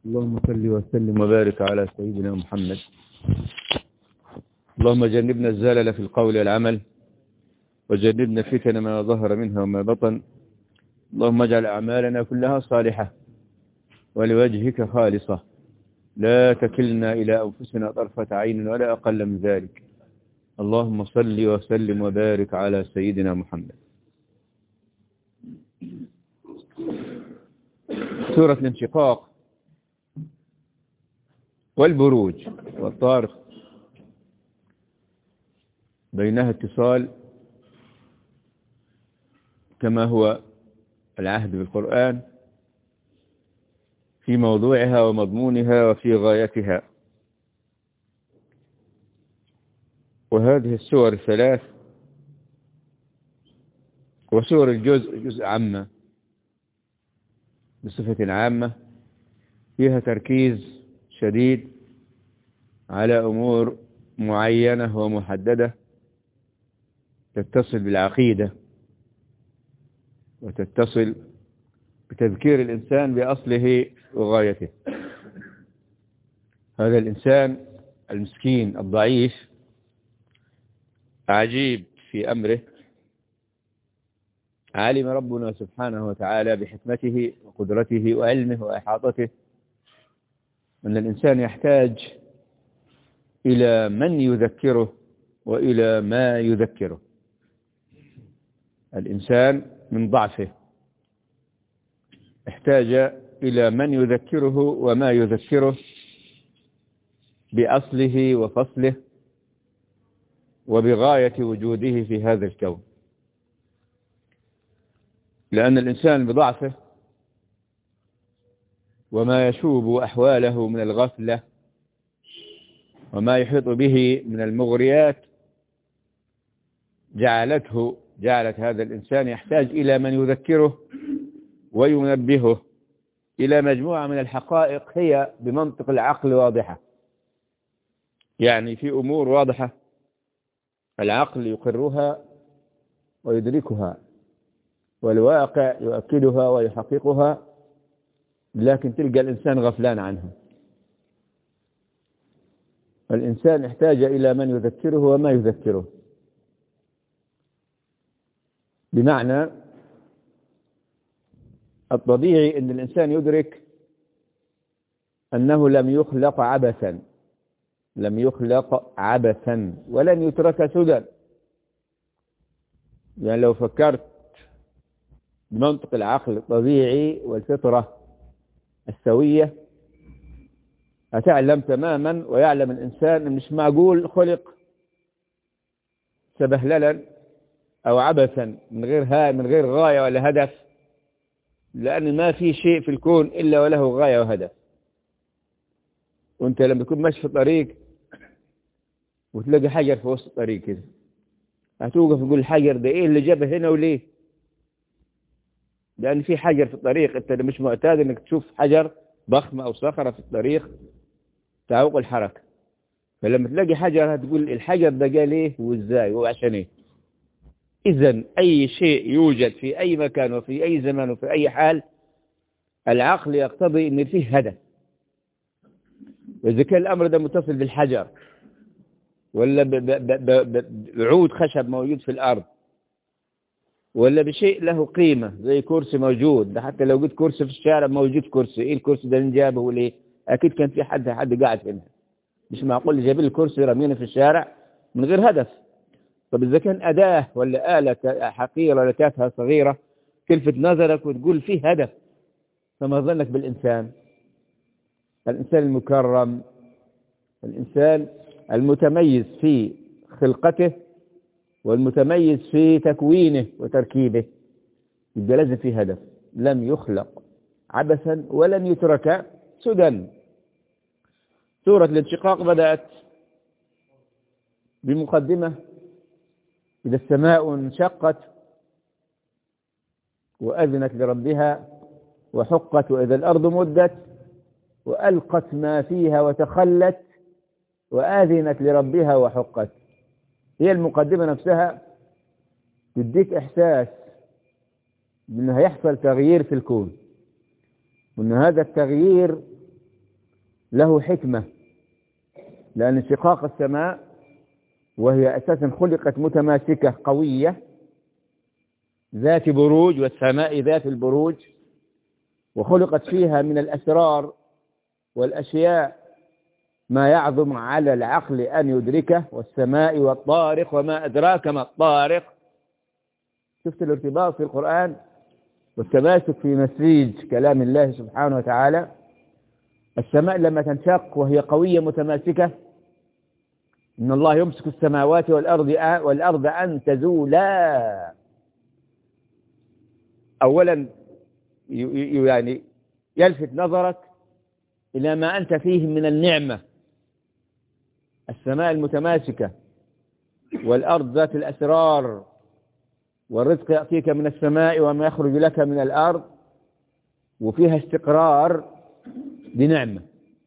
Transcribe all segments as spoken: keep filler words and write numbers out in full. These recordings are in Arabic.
اللهم صل وسلم وبارك على سيدنا محمد. اللهم جنبنا الزلل في القول والعمل، وجنبنا فتن ما ظهر منها وما بطن. اللهم اجعل أعمالنا كلها صالحة ولوجهك خالصة، لا تكلنا إلى أنفسنا طرفة عين ولا أقل من ذلك. اللهم صل وسلم وبارك على سيدنا محمد. سورة الانشقاق والبروج والطارق بينها اتصال كما هو العهد بالقرآن في موضوعها ومضمونها وفي غايتها. وهذه السور الثلاث وسور الجزء جزء عامة بصفة عامة فيها تركيز شديد على أمور معينة ومحددة تتصل بالعقيدة وتتصل بتذكير الإنسان بأصله وغايته. هذا الإنسان المسكين الضعيف عجيب في أمره، علم ربنا سبحانه وتعالى بحكمته وقدرته وعلمه وإحاطته أن الإنسان يحتاج إلى من يذكره وإلى ما يذكره. الإنسان من ضعفه احتاج إلى من يذكره وما يذكره بأصله وفصله وبغاية وجوده في هذا الكون، لأن الإنسان بضعفه وما يشوب أحواله من الغفلة وما يحيط به من المغريات جعلته جعلت هذا الإنسان يحتاج إلى من يذكره وينبهه إلى مجموعة من الحقائق هي بمنطق العقل واضحة. يعني في أمور واضحة العقل يقرها ويدركها والواقع يؤكدها ويحققها، لكن تلقى الإنسان غفلان عنها. الإنسان احتاج إلى من يذكره وما يذكره، بمعنى الطبيعي أن الإنسان يدرك أنه لم يخلق عبثا، لم يخلق عبثا ولن يترك سدى. يعني لو فكرت بمنطق العقل الطبيعي والفطرة السوية هتعلم تماما ويعلم الإنسان أن مش معقول خلق سبهللا أو عبثا من غير ها من غير غاية ولا هدف، لأن ما في شيء في الكون إلا وله غاية وهدف. وأنت لما تكون ماشي في الطريق وتلاقي حجر في وسط الطريق كده هتوقف تقول الحجر ده إيه اللي جابه هنا وليه؟ لأن في حجر في الطريق، أنت مش معتاد أنك تشوف حجر ضخم أو صخرة في الطريق تعوق الحركة. فلما تلاقي حجر هتقول الحجر ده جاء ليه وإزاي وعشان إيه. إذن أي شيء يوجد في أي مكان وفي أي زمان وفي أي حال العقل يقتضي أن فيه هدف. وإذا كان الأمر ده متصل بالحجر ولا بعود خشب موجود في الأرض ولا بشيء له قيمة زي كرسي موجود، ده حتى لو جيت كرسي في الشارع موجود كرسي، إيه الكرسي ده نجابه وليه؟ أكيد كان في حد حد قاعد هنا، مش معقول جايب لي الكرسي رمينه في الشارع من غير هدف. طب إذا كان أداة ولا آلة حقيرة ولا تافهة صغيرة تلفت نظرك وتقول فيه هدف، فما ظنك بالإنسان؟ الإنسان المكرم، الإنسان المتميز في خلقته والمتميز في تكوينه وتركيبه، يبقى لازم فيه هدف. لم يخلق عبثا ولن يترك سدى. سورة الانشقاق بدأت بمقدمة: إذا السماء انشقت وأذنت لربها وحقت، وإذا الأرض مدت وألقت ما فيها وتخلت وآذنت لربها وحقت. هي المقدمة نفسها تديك إحساس بأنه هيحصل تغيير في الكون، وأن هذا التغيير له حكمة، لأن انشقاق السماء وهي أساسا خلقت متماسكة قوية ذات بروج، والسماء ذات البروج، وخلقت فيها من الأسرار والأشياء ما يعظم على العقل أن يدركه، والسماء والطارق وما أدراك ما الطارق. شفت الارتباط في القرآن والتماسك في مسيج كلام الله سبحانه وتعالى. السماء لما تنشق وهي قوية متماسكة، إن الله يمسك السماوات والأرض والأرض أن تزولا. أولا يعني يلفت نظرك إلى ما أنت فيه من النعمة، السماء المتماسكة والأرض ذات الأسرار، والرزق يأتيك من السماء وما يخرج لك من الأرض، وفيها استقرار بنعمة.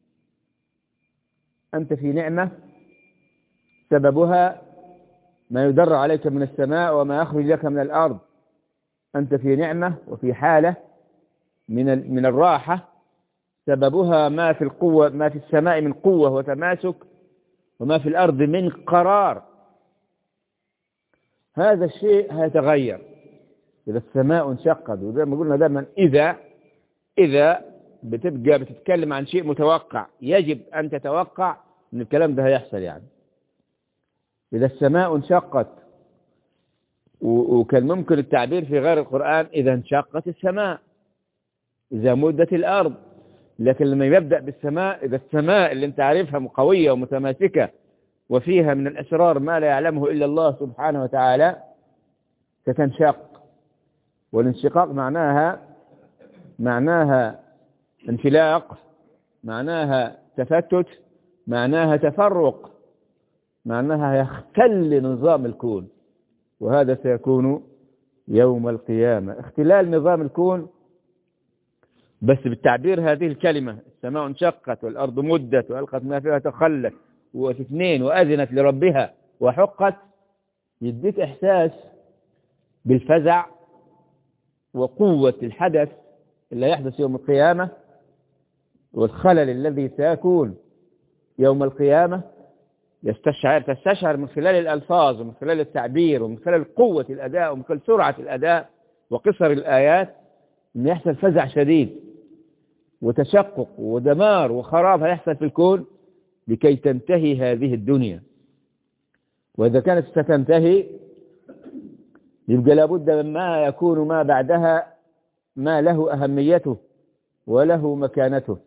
أنت في نعمة سببها ما يدر عليك من السماء وما يخرج لك من الأرض. أنت في نعمة وفي حالة من من الراحة سببها ما في القوة، ما في السماء من قوة وتماسك، وما في الأرض من قرار. هذا الشيء هيتغير إذا السماء انشقت. وزي ما قلنا دائما، إذا إذا بتبقى بتتكلم عن شيء متوقع، يجب أن تتوقع أن الكلام ده هيحصل. يعني إذا السماء انشقت، وكان ممكن التعبير في غير القرآن إذا انشقت السماء، إذا مدت الأرض، لكن لما يبدأ بالسماء، إذا السماء اللي انت عارفها قوية ومتماسكة وفيها من الأسرار ما لا يعلمه إلا الله سبحانه وتعالى، ستنشق. والانشقاق معناها معناها انفلاق، معناها تفتت، معناها تفرق، معناها يختل نظام الكون. وهذا سيكون يوم القيامة، اختلال نظام الكون، بس بالتعبير هذه الكلمة: السماء انشقت والأرض مدت وألقت ما فيها تخلت واثنين وأذنت لربها وحقت، يديك إحساس بالفزع وقوة الحدث اللي يحدث يوم القيامة، والخلل الذي سيكون يوم القيامة. يستشعر تستشعر من خلال الألفاظ ومن خلال التعبير ومن خلال قوة الأداء ومن خلال سرعة الأداء وقصر الآيات أن يحصل فزع شديد وتشقق ودمار وخراب هيحصل في الكون لكي تنتهي هذه الدنيا. وإذا كانت ستنتهي يبقى لابد من ما يكون ما بعدها ما له أهميته وله مكانته.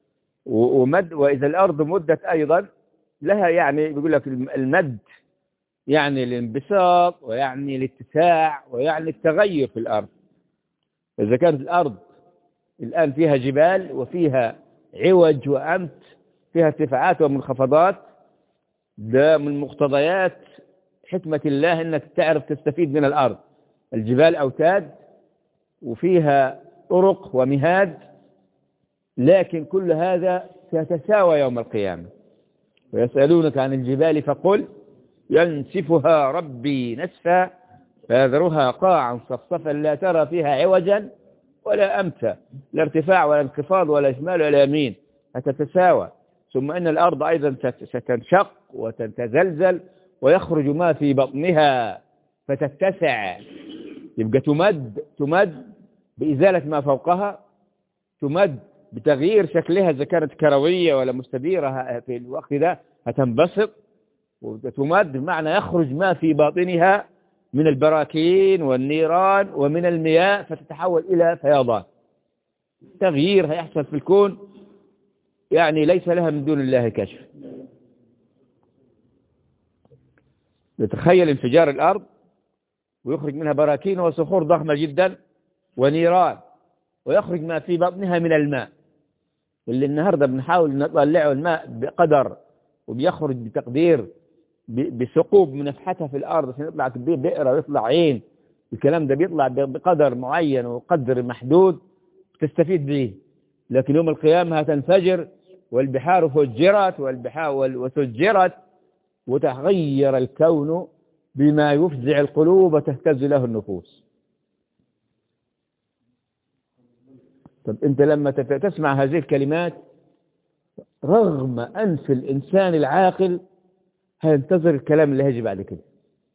ومد وإذا الأرض مدت أيضا لها، يعني بيقول لك المد يعني الانبساط ويعني الاتساع ويعني التغير في الأرض. إذا كانت الأرض الآن فيها جبال وفيها عوج وأمت، فيها ارتفاعات ومنخفضات، ده من مقتضيات حكمة الله أنك تعرف تستفيد من الأرض. الجبال أوتاد وفيها طرق ومهاد، لكن كل هذا سيتساوى يوم القيامة. ويسألونك عن الجبال فقل ينسفها ربي نسفا فيذرها قاعا صفصفا لا ترى فيها عوجا ولا أمتا، لا ارتفاع ولا انخفاض ولا شمال ولا يمين، هتتساوى. ثم إن الأرض أيضا ستنشق وتتزلزل ويخرج ما في بطنها فتتسع، يبقى تمد تمد بإزالة ما فوقها، تمد بتغيير شكلها إذا كانت كروية ولا مستديرة في الوقت ده هتنبسط، وتمد بمعنى يخرج ما في باطنها من البراكين والنيران ومن المياه فتتحول إلى فيضان. تغيير هيحصل في الكون يعني ليس لها من دون الله كشف. نتخيل انفجار الأرض ويخرج منها براكين وصخور ضخمة جدا ونيران، ويخرج ما في بطنها من الماء اللي النهاردة بنحاول نطلعه الماء بقدر، وبيخرج بتقدير بثقوب منفحتها في الأرض عشان يطلع بئر ويطلع عين. الكلام ده بيطلع بقدر معين وقدر محدود تستفيد به، لكن يوم القيامة هتنفجر والبحار فجرت والبحار وسجرت وتغير الكون بما يفزع القلوب وتهتز له النفوس. طب انت لما تسمع هذه الكلمات رغم أنف الإنسان العاقل هينتظر الكلام اللي هيجي بعد كده.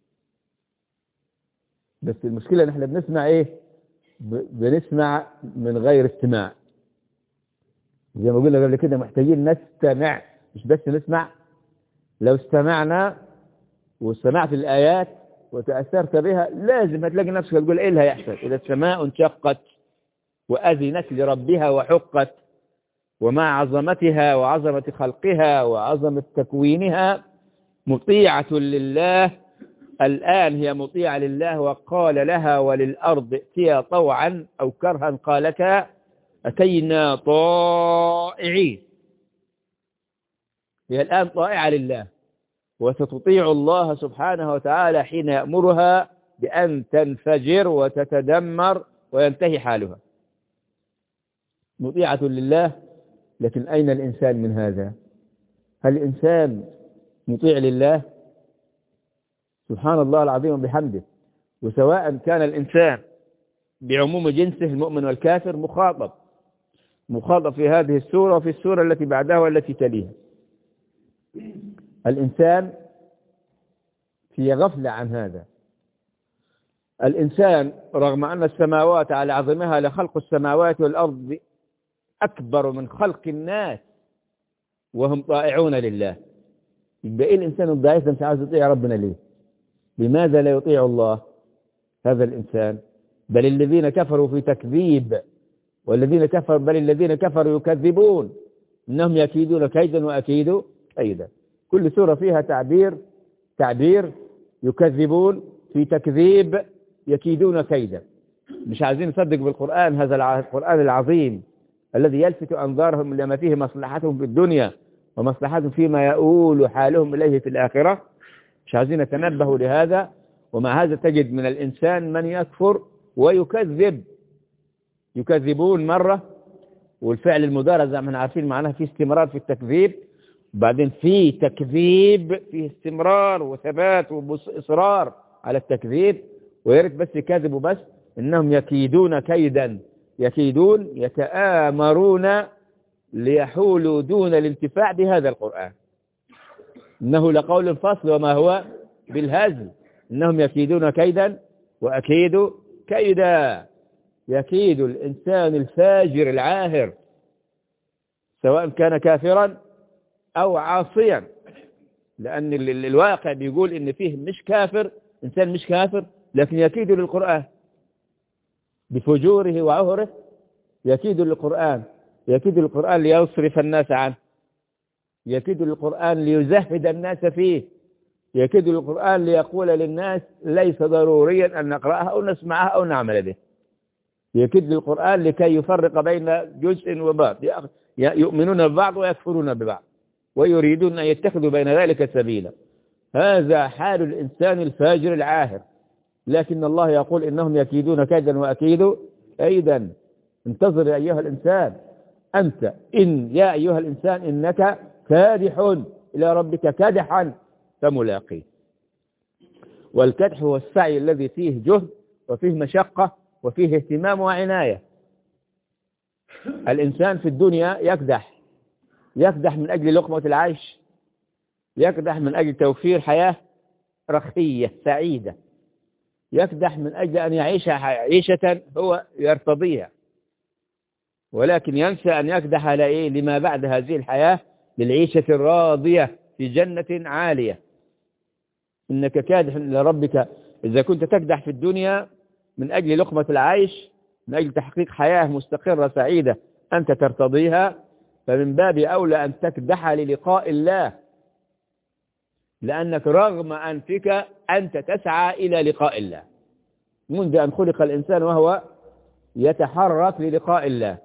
بس المشكلة ان احنا بنسمع ايه؟ بنسمع من غير استماع. زي ما قلنا قبل كده محتاجين نستمع مش بس نسمع. لو استمعنا وسمعت الآيات وتأثرت بها لازم هتلاقي نفسك تقول ايه اللي هيحصل إذا السماء انشقت وأذنت لربها وحقت، ومع عظمتها وعظمة خلقها وعظمة تكوينها مطيعة لله. الآن هي مطيعة لله، وقال لها وللأرض ائتيا طوعا أو كرها قالتا أتينا طائعين. هي الآن طائعة لله وستطيع الله سبحانه وتعالى حين يأمرها بأن تنفجر وتتدمر وينتهي حالها. مطيعة لله، لكن أين الإنسان من هذا؟ هل الإنسان مطيع لله؟ سبحان الله العظيم وبحمده. وسواء كان الإنسان بعموم جنسه المؤمن والكافر مخاطب مخاطب في هذه السورة وفي السورة التي بعدها والتي تليها. الإنسان في غفلة عن هذا. الإنسان رغم أن السماوات على عظمها لخلق السماوات والأرض أكبر من خلق الناس وهم طائعون لله. يبقى إيه الإنسان الضعيف مش عايز يطيع ربنا ليه؟ لماذا لا يطيع الله هذا الإنسان؟ بل الذين كفروا في تكذيب والذين كفروا بل الذين كفروا يكذبون إنهم يكيدون كيدا وأكيد كيدا. كل سورة فيها تعبير تعبير يكذبون في تكذيب يكيدون كيدا. مش عايزين نصدق بالقرآن، هذا القرآن العظيم الذي يلفت أنظارهم لما فيه مصلحتهم في الدنيا ومصلحتهم فيما يؤول حالهم إليه في الآخرة. مش عايزين نتنبه لهذا. ومع هذا تجد من الإنسان من يكفر ويكذب. يكذبون مرة، والفعل المضارع زي ما احنا عارفين معناها في استمرار في التكذيب، وبعدين في تكذيب فيه استمرار وثبات وإصرار على التكذيب. وياريت بس يكذبوا بس إنهم يكيدون كيدا. يكيدون يتآمرون ليحولوا دون الانتفاع بهذا القرآن. إنه لقول فصل وما هو بالهزل. إنهم يكيدون كيدا وأكيد كيدا. يكيد الإنسان الفاجر العاهر سواء كان كافرا أو عاصيا، لأن الواقع بيقول إن فيه مش كافر إنسان مش كافر لكن يكيد للقرآن بفجوره وعهره. يكيد للقرآن يكيد للقرآن ليصرف الناس عنه. يكيد للقرآن ليزهد الناس فيه. يكيد للقرآن ليقول للناس ليس ضروريا أن نقرأها أو نسمعها أو نعمل به. يكيد للقرآن لكي يفرق بين جزء وبعض، يؤمنون ببعض ويكفرون ببعض ويريدون أن يتخذوا بين ذلك سبيلا. هذا حال الإنسان الفاجر العاهر. لكن الله يقول إنهم يكيدون كيدا وأكيد كيدا. انتظر يا أيها الإنسان أنت إن يا أيها الإنسان إنك كادح إلى ربك كادحا فملاقيه. والكدح هو السعي الذي فيه جهد وفيه مشقة وفيه اهتمام وعناية. الإنسان في الدنيا يكدح يكدح من أجل لقمة العيش، يكدح من أجل توفير حياة رخية سعيدة، يكدح من أجل أن يعيش عيشة هو يرتضيها، ولكن ينسى أن يكدح على إيه؟ لما بعد هذه الحياة، للعيشة الراضية في جنة عالية. إنك كادح لربك. إذا كنت تكدح في الدنيا من أجل لقمة العيش، من أجل تحقيق حياة مستقرة سعيدة أنت ترتضيها، فمن باب أولى أن تكدح للقاء الله، لأنك رغم أنفك أنت تسعى إلى لقاء الله منذ أن خلق الإنسان وهو يتحرك للقاء الله.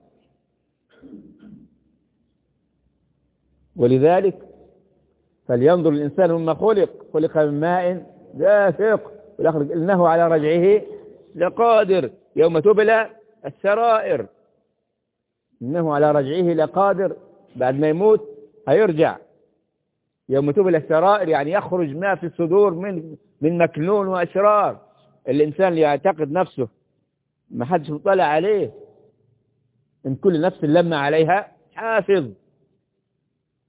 ولذلك فلينظر الإنسان مما خلق خلق من ماء دافق والآخر إنه على رجعه لقادر يوم تبلى السرائر. إنه على رجعه لقادر، بعد ما يموت هيرجع. يوم تبلى السرائر يعني يخرج ما في الصدور من من مكنون وأسرار. الإنسان اللي يعتقد نفسه ما حدش مطلع عليه، إن كل نفس لما عليها حافظ.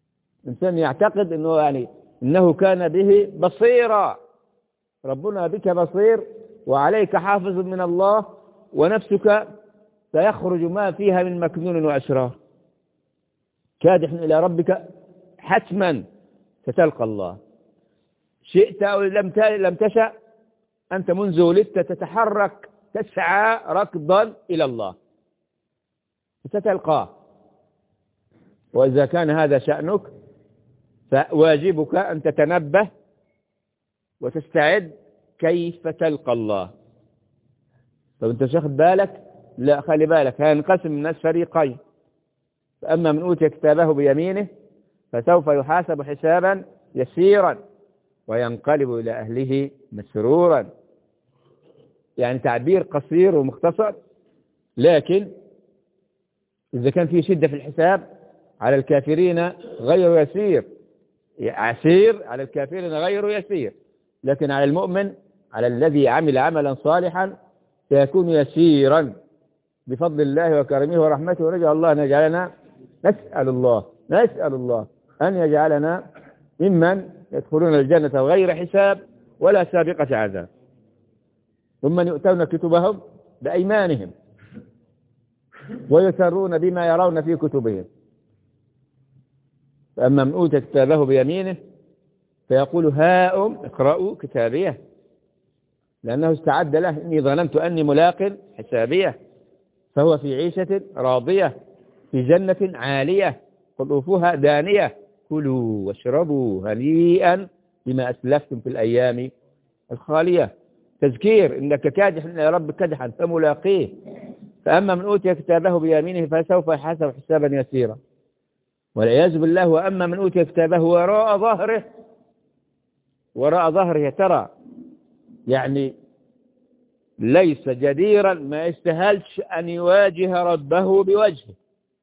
الإنسان يعتقد أنه يعني إنه كان به بصيرا، ربنا بك بصير وعليك حافظ من الله، ونفسك سيخرج ما فيها من مكنون وأسرار، كادح إلى ربك حتما ستلقى الله، شئت أو لم لم تشأ، أنت منذ ولدت تتحرك تسعى ركضا إلى الله ستلقاه. وإذا كان هذا شأنك فواجبك أن تتنبه وتستعد كيف تلقى الله. طب أنت مش واخد بالك؟ لا، خلي بالك، هينقسم الناس فريقين. فأما من أوتي كتابه بيمينه فسوف يحاسب حسابا يسيرا وينقلب إلى أهله مسرورا. يعني تعبير قصير ومختصر، لكن إذا كان في شدة في الحساب على الكافرين غير يسير، عسير على الكافرين غير يسير، لكن على المؤمن، على الذي عمل عملا صالحا، سيكون يسيرا بفضل الله وكرمه ورحمته. ورجع الله أن يجعلنا، نسأل الله نسأل الله أن يجعلنا ممن يدخلون الجنة غير حساب ولا سابقة عذاب. ثم يؤتون كتبهم بأيمانهم ويسرون بما يرون في كتبهم. فأما من أوتي كتابه بيمينه فيقول هاؤم اقرأوا كتابيه، لأنه استعد له، إني ظننت أني ملاق حسابيه، فهو في عيشة راضية في جنة عالية قطوفها دانية، كلوا واشربوا هنيئا بما أسلفتم في الأيام الخالية. تذكير إنك كادح إلى ربك كدحا فملاقيه. فأما من أوتي كتابه بيمينه فسوف يحاسب حسابا يسيرا والعياذ بالله. وأما من أوتي كتابه وراء ظهره، وراء ظهره ترى يعني ليس جديرا، ما يستاهلش أن يواجه ربه بوجهه،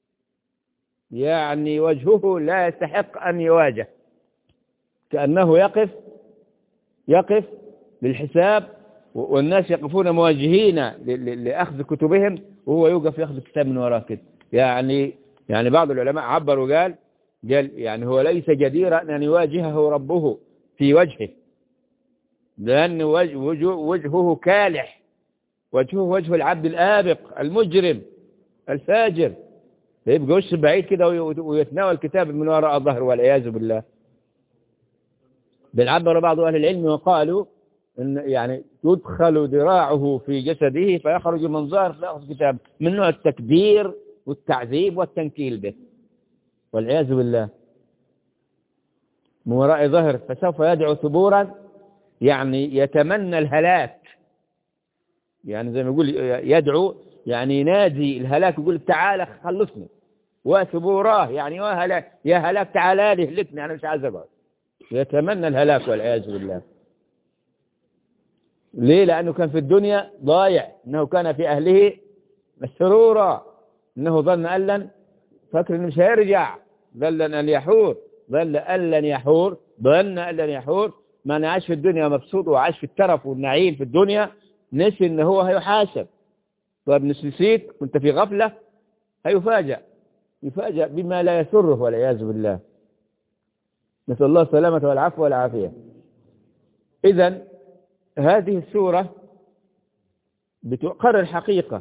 يعني وجهه لا يستحق أن يواجه، كأنه يقف يقف للحساب والناس يقفون مواجهين لأخذ كتبهم، وهو يوقف يأخذ كتاب من وراء كده. يعني يعني بعض العلماء عبر وقال قال يعني هو ليس جديرا أن يواجهه ربه في وجهه، لأن وجهه, وجهه كالح، وجهه وجه العبد الآبق المجرم الفاجر، فيبقى وش بعيد كده ويتناول الكتاب من وراء الظهر والعياذ بالله. بل عبر بعض أهل العلم وقالوا إن يعني يدخل ذراعه في جسده فيخرج من ظهر فيأخذ كتاب، من نوع التكبير والتعذيب والتنكيل به والعياذ بالله. من وراء ظهر فسوف يدعو ثبورا، يعني يتمنى الهلاك، يعني زي ما يقول يدعو، يعني ينادي الهلاك، يقول تعالى خلصني. وثبوراه يعني يا هلاك تعالى لي اهلكني، أنا مش عايز أقعد. يتمنى الهلاك والعياذ بالله. ليه؟ لأنه كان في الدنيا ضايع، إنه كان في أهله مسرورا، إنه ظن أن لن، فكر إنه مش هيرجع، ظن أن يحور ظن أن لن يحور ظن أن لن يحور ما نعيش في الدنيا مبسوط وعاش في الترف والنعيم في الدنيا، نسي إنه هو هيحاسب. طيب نسيت كنت في غفلة، هيفاجأ يفاجأ بما لا يسره والعياذ بالله. نسأل الله السلامة والعفو والعافية. إذن هذه السورة بتقرر حقيقة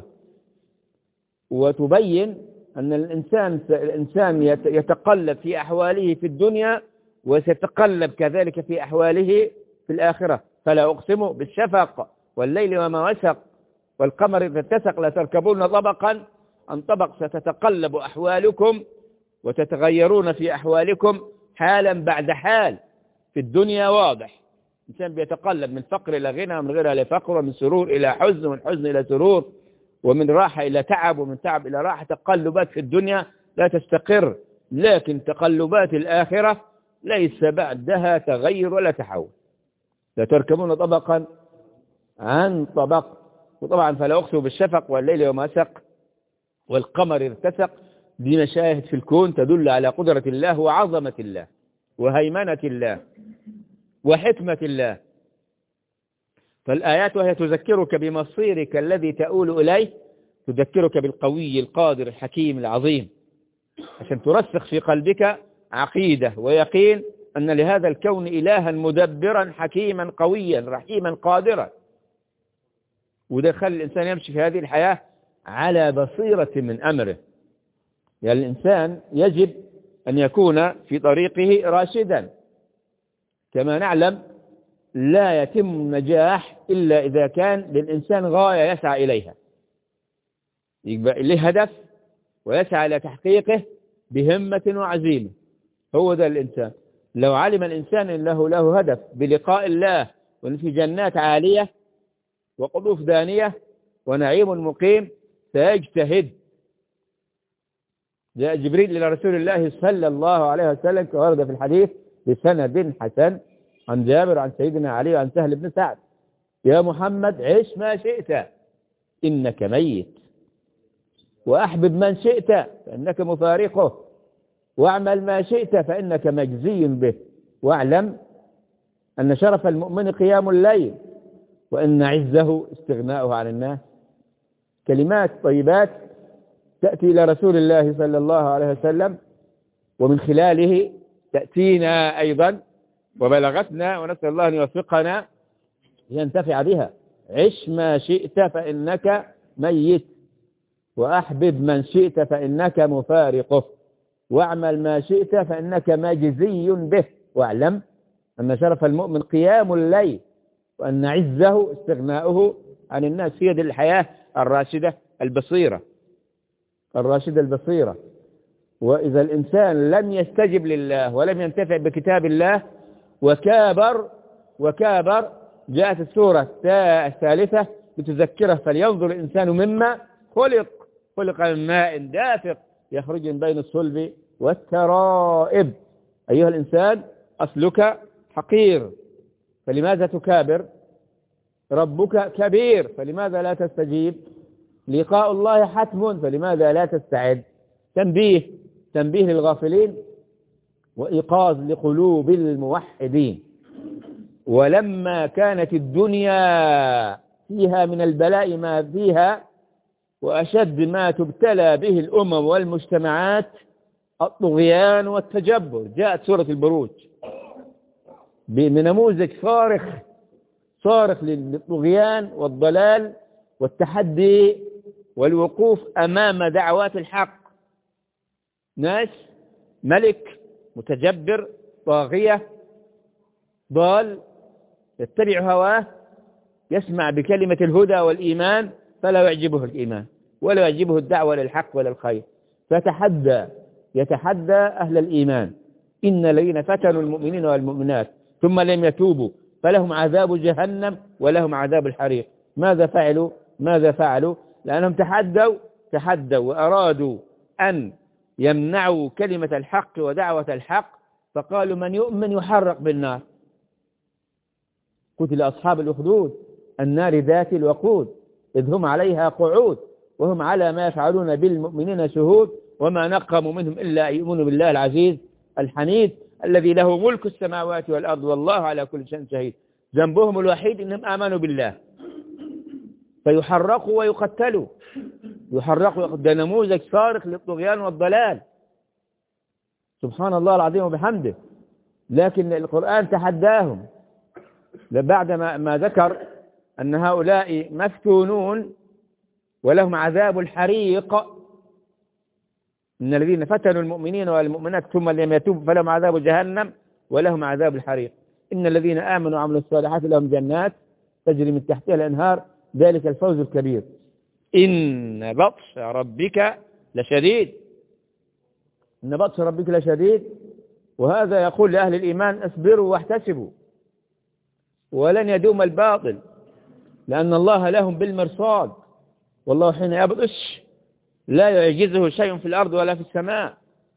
وتبين أن الإنسان الإنسان يتقلب في أحواله في الدنيا وسيتقلب كذلك في أحواله في الآخرة. فلا أقسم بالشفق والليل وما وسق والقمر إذا اتسق لتركبون طبقا عن طبق، ستتقلب أحوالكم وتتغيرون في أحوالكم حالا بعد حال. في الدنيا واضح الإنسان بيتقلب من فقر إلى غنى، ومن غنى إلى فقر، ومن سرور إلى حزن، ومن حزن إلى سرور، ومن راحة إلى تعب، ومن تعب إلى راحة. تقلبات في الدنيا لا تستقر، لكن تقلبات الآخرة ليس بعدها تغير ولا تحول. لا تركبون طبقا عن طبق. وطبعا فلا أقسم بالشفق والليل وما سق والقمر ارتسق، دي مشاهد في الكون تدل على قدرة الله وعظمة الله وهيمنة الله وحكمة الله. فالآيات وهي تذكرك بمصيرك الذي تؤول إليه، تذكرك بالقوي القادر الحكيم العظيم، عشان ترسخ في قلبك عقيدة ويقين أن لهذا الكون إلها مدبرا حكيما قويا رحيما قادرا، وده خلي الإنسان يمشي في هذه الحياة على بصيرة من أمره. يعني الإنسان يجب أن يكون في طريقه راشدا. كما نعلم لا يتم النجاح إلا إذا كان للإنسان غاية يسعى إليها، يبقى له هدف ويسعى إلى تحقيقه بهمة وعزيمة. هو ده الإنسان. لو علم الإنسان أن له له هدف بلقاء الله وأن في جنات عالية وقطوف دانية ونعيم مقيم سيجتهد. جاء جبريل إلى رسول الله صلى الله عليه وسلم كما ورد في الحديث بسند حسن عن جابر عن سيدنا علي وعن سهل بن سعد: يا محمد عش ما شئت إنك ميت، وأحبب من شئت فإنك مفارقه، واعمل ما شئت فإنك مجزي به، واعلم أن شرف المؤمن قيام الليل، وأن عزه استغناؤه عن الناس. كلمات طيبات تأتي إلى رسول الله صلى الله عليه وسلم، ومن خلاله تأتينا أيضا وبلغتنا، ونسأل الله أن يوفقنا ينتفع بها. عش ما شئت فإنك ميت، وأحبب من شئت فإنك مفارقه، واعمل ما شئت فإنك مجزي به، واعلم أن شرف المؤمن قيام الليل، وأن عزه استغناؤه عن الناس. في هذه الحياة الراشدة البصيرة الراشدة البصيرة. وإذا الإنسان لم يستجب لله ولم ينتفع بكتاب الله وكابر وكابر جاءت السورة الثالثة لتذكره: فلينظر الإنسان مما خلق خلق من ماء دافق يخرج من بين الصلب والترائب. أيها الإنسان أصلك حقير، فلماذا تكابر؟ ربك كبير، فلماذا لا تستجيب؟ لقاء الله حتم، فلماذا لا تستعد؟ تنبيه تنبيه للغافلين وإيقاظ لقلوب الموحدين. ولما كانت الدنيا فيها من البلاء ما فيها، وأشد ما تبتلى به الأمم والمجتمعات الطغيان والتجبر، جاءت سورة البروج بنموذج صارخ صارخ للطغيان والضلال والتحدي والوقوف أمام دعوات الحق. ناس ملك متجبر طاغية ضال يتبع هواه، يسمع بكلمة الهدى والإيمان فلا يعجبه الإيمان ولا يعجبه الدعوة للحق ولا الخير، فتحدى يتحدى أهل الإيمان: إن الذين فتنوا المؤمنين والمؤمنات ثم لم يتوبوا فلهم عذاب جهنم ولهم عذاب الحريق. ماذا فعلوا؟ ماذا فعلوا؟ لأنهم تحدوا تحدوا وأرادوا أن يمنعوا كلمة الحق ودعوة الحق، فقالوا: من يؤمن يحرق بالنار. قتل أصحاب الأخدود النار ذات الوقود إذ هم عليها قعود وهم على ما يفعلون بالمؤمنين شهود وما نقموا منهم إلا أن يؤمنوا بالله العزيز الحميد الذي له ملك السماوات والأرض والله على كل شيء شهيد. ذنبهم الوحيد إنهم آمنوا بالله، فيحرقوا ويقتلوا يحرقوا. ده نموذج صارخ للطغيان والضلال، سبحان الله العظيم وبحمده. لكن القرآن تحداهم بعد ما, ما ذكر أن هؤلاء مفتونون ولهم عذاب الحريق. إن الذين فتنوا المؤمنين والمؤمنات ثم لم يتوبوا فلهم عذاب جهنم ولهم عذاب الحريق. إن الذين آمنوا وعملوا الصالحات لهم جنات تجري من تحتها الأنهار ذلك الفوز الكبير. إن بطش ربك لشديد إن بطش ربك لشديد. وهذا يقول لأهل الإيمان: اصبروا واحتسبوا ولن يدوم الباطل، لأن الله لهم بالمرصاد، والله حين يبطش لا يعجزه شيء في الأرض ولا في السماء،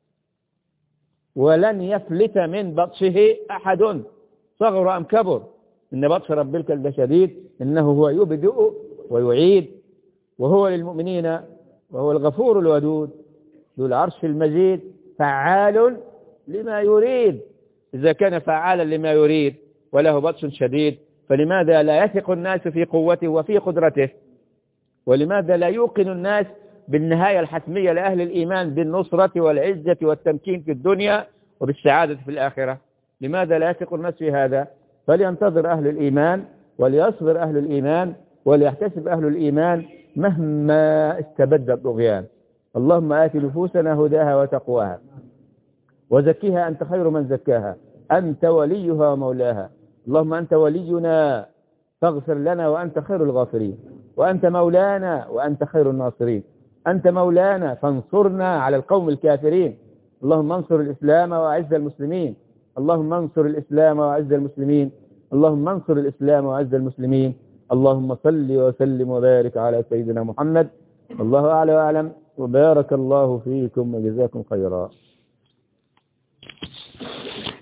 ولن يفلت من بطشه أحد صغر أم كبر. إن بطش ربك لشديد إنه هو يبدئ ويعيد وهو للمؤمنين وهو الغفور الودود ذو العرش المجيد فعال لما يريد. إذا كان فعالا لما يريد وله بطش شديد، فلماذا لا يثق الناس في قوته وفي قدرته؟ ولماذا لا يوقن الناس بالنهاية الحتمية لأهل الإيمان بالنصرة والعزة والتمكين في الدنيا وبالسعادة في الآخرة. لماذا لا يثق الناس في هذا؟ فلينتظر أهل الإيمان وليصبر أهل الإيمان وليحتسب أهل الإيمان مهما استبد الطغيان. اللهم آت نفوسنا هداها وتقواها وزكيها أنت خير من زكاها، أنت وليها ومولاها. اللهم أنت ولينا فاغفر لنا وأنت خير الغافرين، وأنت مولانا وأنت خير الناصرين. أنت مولانا فانصرنا على القوم الكافرين. اللهم انصر الإسلام وأعز المسلمين. اللهم انصر الإسلام وأعز المسلمين. اللهم انصر الإسلام وأعز المسلمين. اللهم صل وسلم وبارك على سيدنا محمد. الله أعلى وأعلم، وبارك الله فيكم وجزاكم خيرا.